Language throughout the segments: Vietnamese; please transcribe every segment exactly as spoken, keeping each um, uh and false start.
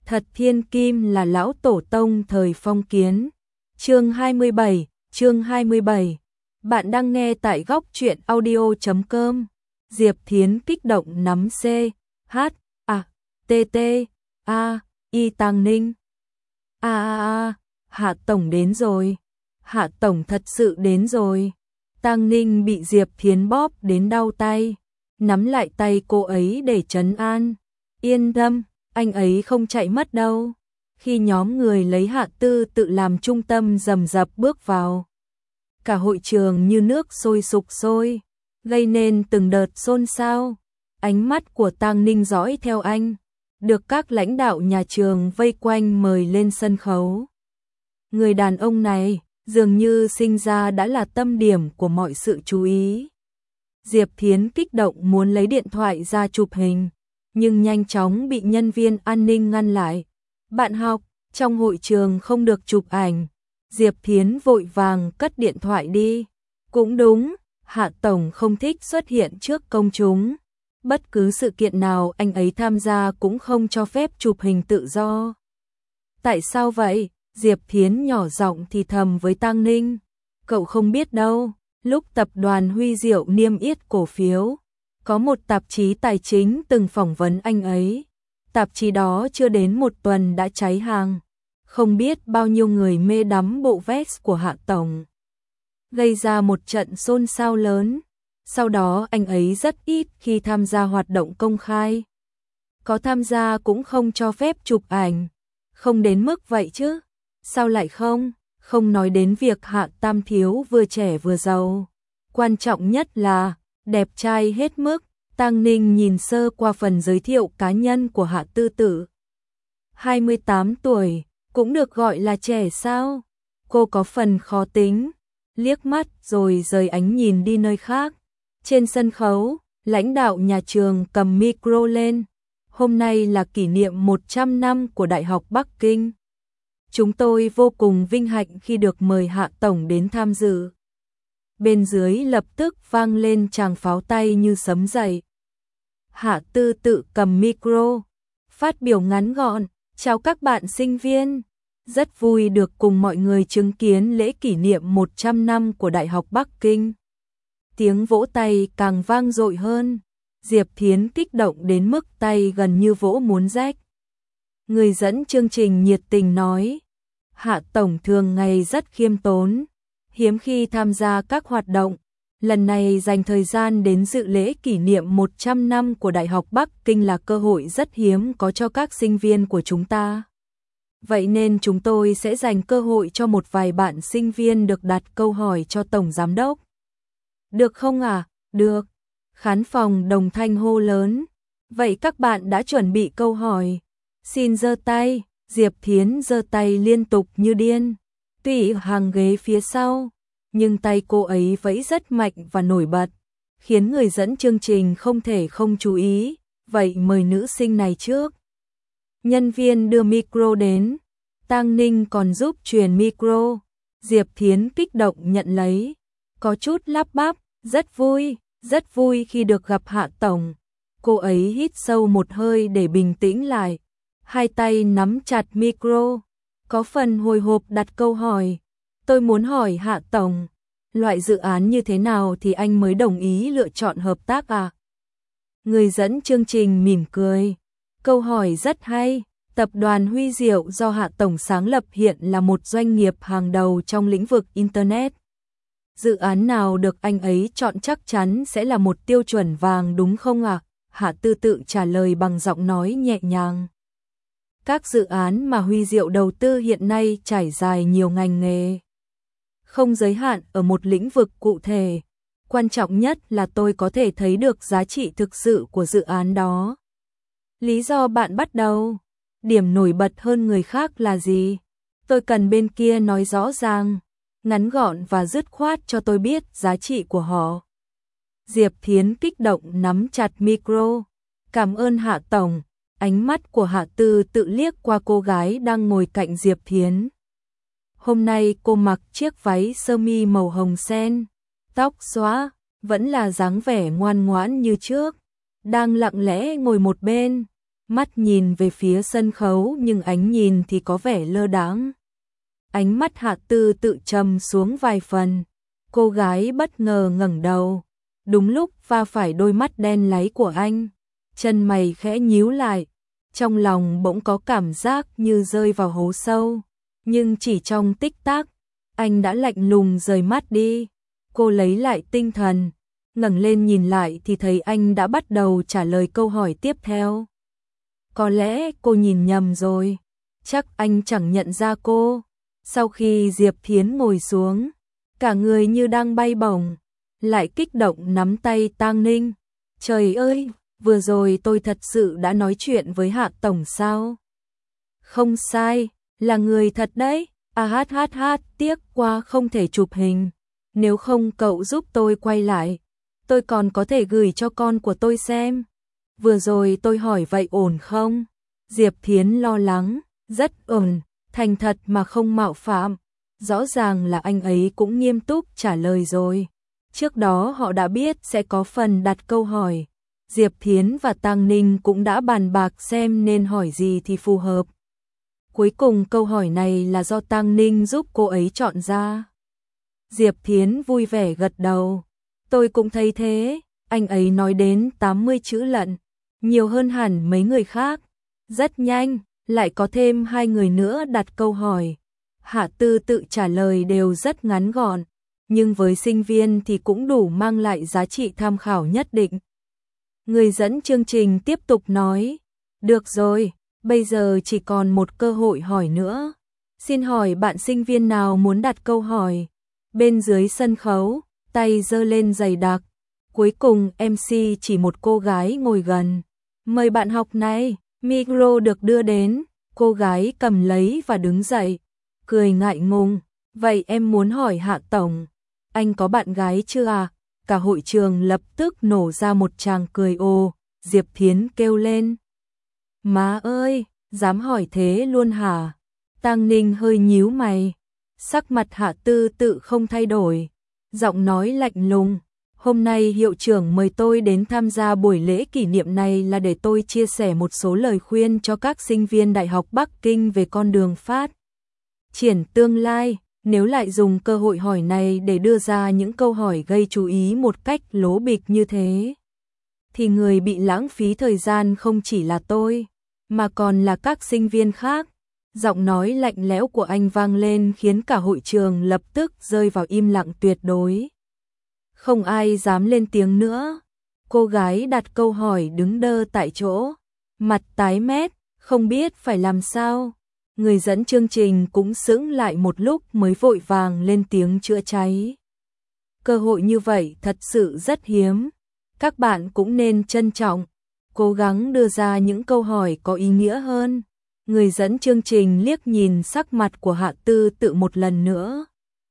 Thật thiên kim là lão tổ tông thời phong kiến. Chương hai mươi bảy, chương hai mươi bảy. Bạn đang nghe tại góc truyện audio chấm com. Diệp Thiến kích động nắm C, H, A, T T, A, Y Tăng Ninh. A a a, Hạ tổng đến rồi. Hạ tổng thật sự đến rồi. Tăng Ninh bị Diệp Thiến bóp đến đau tay, nắm lại tay cô ấy để trấn an. Yên tâm, anh ấy không chạy mất đâu. Khi nhóm người lấy Hạ Tư tự làm trung tâm rầm rập bước vào, cả hội trường như nước sôi sục sôi, gây nên từng đợt xôn xao. Ánh mắt của Tăng Ninh dõi theo anh, được các lãnh đạo nhà trường vây quanh mời lên sân khấu. Người đàn ông này dường như sinh ra đã là tâm điểm của mọi sự chú ý. Diệp Thiến kích động muốn lấy điện thoại ra chụp hình, nhưng nhanh chóng bị nhân viên an ninh ngăn lại. Bạn học, trong hội trường không được chụp ảnh. Diệp Thiến vội vàng cất điện thoại đi. Cũng đúng, Hạ tổng không thích xuất hiện trước công chúng. Bất cứ sự kiện nào anh ấy tham gia cũng không cho phép chụp hình tự do. Tại sao vậy? Diệp Thiến nhỏ giọng thì thầm với Tăng Ninh. Cậu không biết đâu, lúc tập đoàn Huy Diệu niêm yết cổ phiếu, có một tạp chí tài chính từng phỏng vấn anh ấy. Tạp chí đó chưa đến một tuần đã cháy hàng. Không biết bao nhiêu người mê đắm bộ vest của Hạ tổng, gây ra một trận xôn xao lớn. Sau đó anh ấy rất ít khi tham gia hoạt động công khai. Có tham gia cũng không cho phép chụp ảnh. Không đến mức vậy chứ. Sao lại không? Không nói đến việc Hạ Tam Thiếu vừa trẻ vừa giàu. Quan trọng nhất là đẹp trai hết mức. Tăng Ninh nhìn sơ qua phần giới thiệu cá nhân của Hạ Tư Tử. hai mươi tám tuổi, cũng được gọi là trẻ sao? Cô có phần khó tính, liếc mắt rồi rời ánh nhìn đi nơi khác. Trên sân khấu, lãnh đạo nhà trường cầm micro lên. Hôm nay là kỷ niệm một trăm năm của Đại học Bắc Kinh. Chúng tôi vô cùng vinh hạnh khi được mời Hạ tổng đến tham dự. Bên dưới lập tức vang lên tràng pháo tay như sấm dậy. Hạ Tư tự cầm micro, phát biểu ngắn gọn, chào các bạn sinh viên. Rất vui được cùng mọi người chứng kiến lễ kỷ niệm một trăm năm của Đại học Bắc Kinh. Tiếng vỗ tay càng vang dội hơn. Diệp Thiến kích động đến mức tay gần như vỗ muốn rách. Người dẫn chương trình nhiệt tình nói, Hạ tổng thường ngày rất khiêm tốn, hiếm khi tham gia các hoạt động. Lần này dành thời gian đến dự lễ kỷ niệm một trăm năm của Đại học Bắc Kinh là cơ hội rất hiếm có cho các sinh viên của chúng ta. Vậy nên chúng tôi sẽ dành cơ hội cho một vài bạn sinh viên được đặt câu hỏi cho Tổng Giám đốc. Được không à? Được. Khán phòng đồng thanh hô lớn. Vậy các bạn đã chuẩn bị câu hỏi. Xin giơ tay. Diệp Thiến giơ tay liên tục như điên. Tuy ở hàng ghế phía sau, nhưng tay cô ấy vẫy rất mạnh và nổi bật, khiến người dẫn chương trình không thể không chú ý. Vậy mời nữ sinh này trước. Nhân viên đưa micro đến. Tăng Ninh còn giúp truyền micro. Diệp Thiến kích động nhận lấy, có chút lắp bắp. Rất vui, rất vui khi được gặp Hạ tổng. Cô ấy hít sâu một hơi để bình tĩnh lại. Hai tay nắm chặt micro, có phần hồi hộp đặt câu hỏi. Tôi muốn hỏi Hạ tổng, loại dự án như thế nào thì anh mới đồng ý lựa chọn hợp tác à? Người dẫn chương trình mỉm cười. Câu hỏi rất hay. Tập đoàn Huy Diệu do Hạ tổng sáng lập hiện là một doanh nghiệp hàng đầu trong lĩnh vực Internet. Dự án nào được anh ấy chọn chắc chắn sẽ là một tiêu chuẩn vàng đúng không ạ? À? Hạ Tư tự trả lời bằng giọng nói nhẹ nhàng. Các dự án mà Huy Diệu đầu tư hiện nay trải dài nhiều ngành nghề, không giới hạn ở một lĩnh vực cụ thể. Quan trọng nhất là tôi có thể thấy được giá trị thực sự của dự án đó. Lý do bạn bắt đầu? Điểm nổi bật hơn người khác là gì? Tôi cần bên kia nói rõ ràng, ngắn gọn và dứt khoát cho tôi biết giá trị của họ. Diệp Thiến kích động nắm chặt micro. Cảm ơn Hạ tổng. Ánh mắt của Hạ Tư tự liếc qua cô gái đang ngồi cạnh Diệp Thiến. Hôm nay cô mặc chiếc váy sơ mi màu hồng sen, tóc xõa, vẫn là dáng vẻ ngoan ngoãn như trước, đang lặng lẽ ngồi một bên. mắt nhìn về phía sân khấu nhưng ánh nhìn thì có vẻ lơ đãng. Ánh mắt Hạ Tư Tự trầm xuống vài phần, cô gái bất ngờ ngẩng đầu, đúng lúc va phải đôi mắt đen láy của anh, chân mày khẽ nhíu lại, trong lòng bỗng có cảm giác như rơi vào hố sâu, nhưng chỉ trong tích tắc, anh đã lạnh lùng rời mắt đi. Cô lấy lại tinh thần, ngẩng lên nhìn lại thì thấy anh đã bắt đầu trả lời câu hỏi tiếp theo. Có lẽ cô nhìn nhầm rồi, chắc anh chẳng nhận ra cô. Sau khi Diệp Thiến ngồi xuống, cả người như đang bay bổng, lại kích động nắm tay Tang Ninh. Trời ơi, vừa rồi tôi thật sự đã nói chuyện với Hạ tổng sao? Không sai, là người thật đấy. À hát hát hát, tiếc quá không thể chụp hình. Nếu không cậu giúp tôi quay lại, tôi còn có thể gửi cho con của tôi xem. Vừa rồi tôi hỏi vậy ổn không? Diệp Thiến lo lắng, rất ổn, thành thật mà không mạo phạm. Rõ ràng là anh ấy cũng nghiêm túc trả lời rồi. Trước đó họ đã biết sẽ có phần đặt câu hỏi. Diệp Thiến và Tang Ninh cũng đã bàn bạc xem nên hỏi gì thì phù hợp. Cuối cùng câu hỏi này là do Tang Ninh giúp cô ấy chọn ra. Diệp Thiến vui vẻ gật đầu. Tôi cũng thấy thế, anh ấy nói đến tám mươi chữ lận, nhiều hơn hẳn mấy người khác. Rất nhanh, lại có thêm hai người nữa đặt câu hỏi. Hạ Tư Tự trả lời đều rất ngắn gọn, nhưng với sinh viên thì cũng đủ mang lại giá trị tham khảo nhất định. Người dẫn chương trình tiếp tục nói, được rồi, bây giờ chỉ còn một cơ hội hỏi nữa. Xin hỏi bạn sinh viên nào muốn đặt câu hỏi? Bên dưới sân khấu, tay giơ lên dày đặc. Cuối cùng em xê chỉ một cô gái ngồi gần. Mời bạn học này, micro được đưa đến. Cô gái cầm lấy và đứng dậy, cười ngại ngùng. Vậy em muốn hỏi Hạ tổng, anh có bạn gái chưa à? Cả hội trường lập tức nổ ra một tràng cười ồ. Diệp Thiến kêu lên. Má ơi, dám hỏi thế luôn hả? Tang Ninh hơi nhíu mày. Sắc mặt Hạ Tư Tự không thay đổi, giọng nói lạnh lùng. Hôm nay hiệu trưởng mời tôi đến tham gia buổi lễ kỷ niệm này là để tôi chia sẻ một số lời khuyên cho các sinh viên Đại học Bắc Kinh về con đường phát triển tương lai. Nếu lại dùng cơ hội hỏi này để đưa ra những câu hỏi gây chú ý một cách lố bịch như thế, thì người bị lãng phí thời gian không chỉ là tôi, mà còn là các sinh viên khác. Giọng nói lạnh lẽo của anh vang lên khiến cả hội trường lập tức rơi vào im lặng tuyệt đối. Không ai dám lên tiếng nữa. Cô gái đặt câu hỏi đứng đơ tại chỗ, mặt tái mét, không biết phải làm sao. Người dẫn chương trình cũng sững lại một lúc mới vội vàng lên tiếng chữa cháy. Cơ hội như vậy thật sự rất hiếm. Các bạn cũng nên trân trọng, cố gắng đưa ra những câu hỏi có ý nghĩa hơn. Người dẫn chương trình liếc nhìn sắc mặt của Hạ Tư Tự một lần nữa,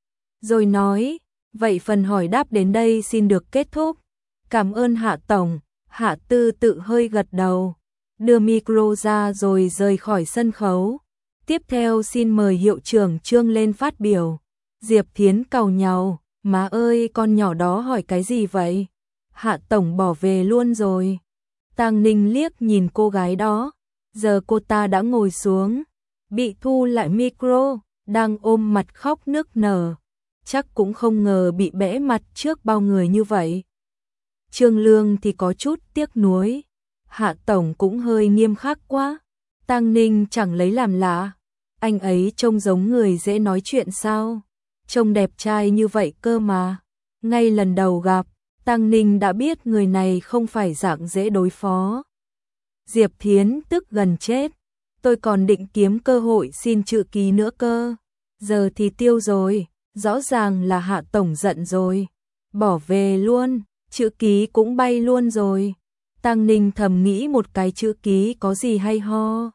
rồi nói, vậy phần hỏi đáp đến đây xin được kết thúc. Cảm ơn Hạ tổng. Hạ Tư Tự hơi gật đầu, đưa micro ra rồi rời khỏi sân khấu. Tiếp theo xin mời hiệu trưởng Trương lên phát biểu. Diệp Thiến càu nhàu, má ơi con nhỏ đó hỏi cái gì vậy? Hạ tổng bỏ về luôn rồi. Tang Ninh liếc nhìn cô gái đó. Giờ cô ta đã ngồi xuống, bị thu lại micro, đang ôm mặt khóc nức nở. Chắc cũng không ngờ bị bẽ mặt trước bao người như vậy. Trương Lương thì có chút tiếc nuối. Hạ tổng cũng hơi nghiêm khắc quá. Tang Ninh chẳng lấy làm lạ. Anh ấy trông giống người dễ nói chuyện sao? Trông đẹp trai như vậy cơ mà. Ngay lần đầu gặp, Tang Ninh đã biết người này không phải dạng dễ đối phó. Diệp Thiến tức gần chết. Tôi còn định kiếm cơ hội xin chữ ký nữa cơ. Giờ thì tiêu rồi. Rõ ràng là Hạ tổng giận rồi. Bỏ về luôn. Chữ ký cũng bay luôn rồi. Tang Ninh thầm nghĩ một cái chữ ký có gì hay ho.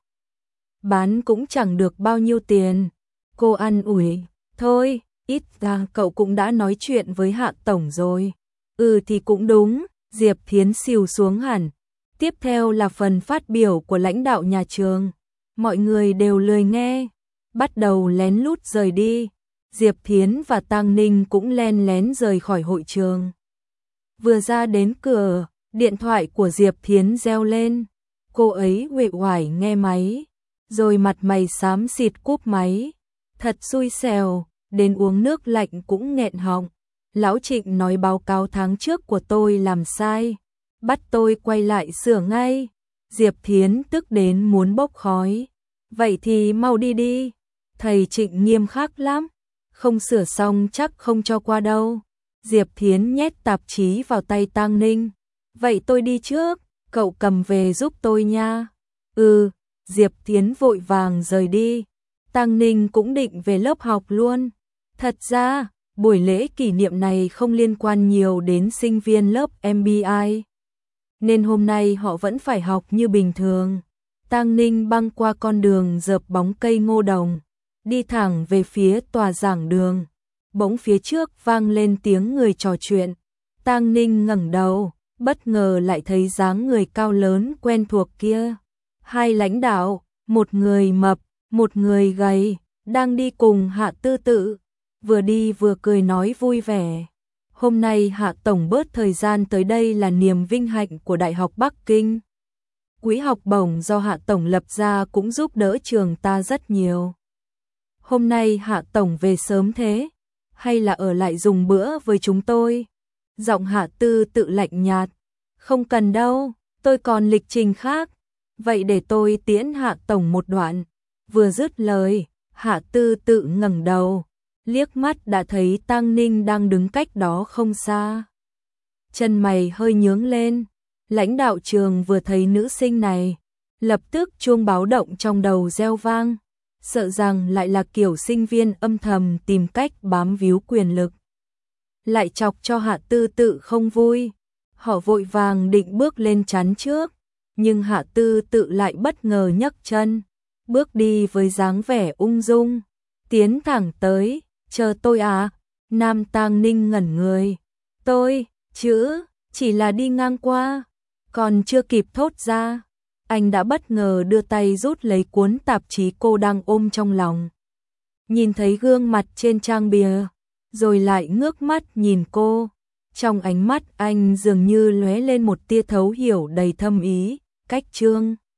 Bán cũng chẳng được bao nhiêu tiền. Cô ăn ủi. Thôi, ít ra cậu cũng đã nói chuyện với Hạ tổng rồi. Ừ thì cũng đúng. Diệp Thiến xìu xuống hẳn. Tiếp theo là phần phát biểu của lãnh đạo nhà trường. Mọi người đều lười nghe, bắt đầu lén lút rời đi. Diệp Thiến và Tang Ninh cũng len lén rời khỏi hội trường. Vừa ra đến cửa, điện thoại của Diệp Thiến reo lên. Cô ấy uể oải nghe máy, rồi mặt mày xám xịt cúp máy. Thật xui xẻo, đến uống nước lạnh cũng nghẹn họng. Lão Trịnh nói báo cáo tháng trước của tôi làm sai, bắt tôi quay lại sửa ngay. Diệp Thiến tức đến muốn bốc khói. Vậy thì mau đi đi. Thầy Trịnh nghiêm khắc lắm, không sửa xong chắc không cho qua đâu. Diệp Thiến nhét tạp chí vào tay Tang Ninh. Vậy tôi đi trước, cậu cầm về giúp tôi nha. Ừ, Diệp Thiến vội vàng rời đi. Tang Ninh cũng định về lớp học luôn. Thật ra, buổi lễ kỷ niệm này không liên quan nhiều đến sinh viên lớp em bê i, nên hôm nay họ vẫn phải học như bình thường. Tang Ninh băng qua con đường dợp bóng cây ngô đồng, đi thẳng về phía tòa giảng đường. Bỗng phía trước vang lên tiếng người trò chuyện. Tang Ninh ngẩng đầu, bất ngờ lại thấy dáng người cao lớn quen thuộc kia. Hai lãnh đạo, một người mập, một người gầy, đang đi cùng Hạ Tư Tự, vừa đi vừa cười nói vui vẻ. Hôm nay Hạ Tổng bớt thời gian tới đây là niềm vinh hạnh của Đại học Bắc Kinh. Quỹ học bổng do Hạ Tổng lập ra cũng giúp đỡ trường ta rất nhiều. Hôm nay Hạ Tổng về sớm thế, hay là ở lại dùng bữa với chúng tôi? Giọng Hạ Tư Tự lạnh nhạt. Không cần đâu, tôi còn lịch trình khác. Vậy để tôi tiễn Hạ Tổng một đoạn. Vừa dứt lời, Hạ Tư Tự ngẩng đầu, liếc mắt đã thấy Tang Ninh đang đứng cách đó không xa. Chân mày hơi nhướng lên, lãnh đạo trường vừa thấy nữ sinh này, lập tức chuông báo động trong đầu reo vang, sợ rằng lại là kiểu sinh viên âm thầm tìm cách bám víu quyền lực. Lại chọc cho Hạ Tư Tự không vui, họ vội vàng định bước lên chắn trước, nhưng Hạ Tư Tự lại bất ngờ nhấc chân, bước đi với dáng vẻ ung dung, tiến thẳng tới. Chờ tôi à? Nam Tang Ninh ngẩn người. Tôi, chứ, chỉ là đi ngang qua. Còn chưa kịp thốt ra, anh đã bất ngờ đưa tay rút lấy cuốn tạp chí cô đang ôm trong lòng. Nhìn thấy gương mặt trên trang bìa, rồi lại ngước mắt nhìn cô. Trong ánh mắt anh dường như lóe lên một tia thấu hiểu đầy thâm ý. Cách chương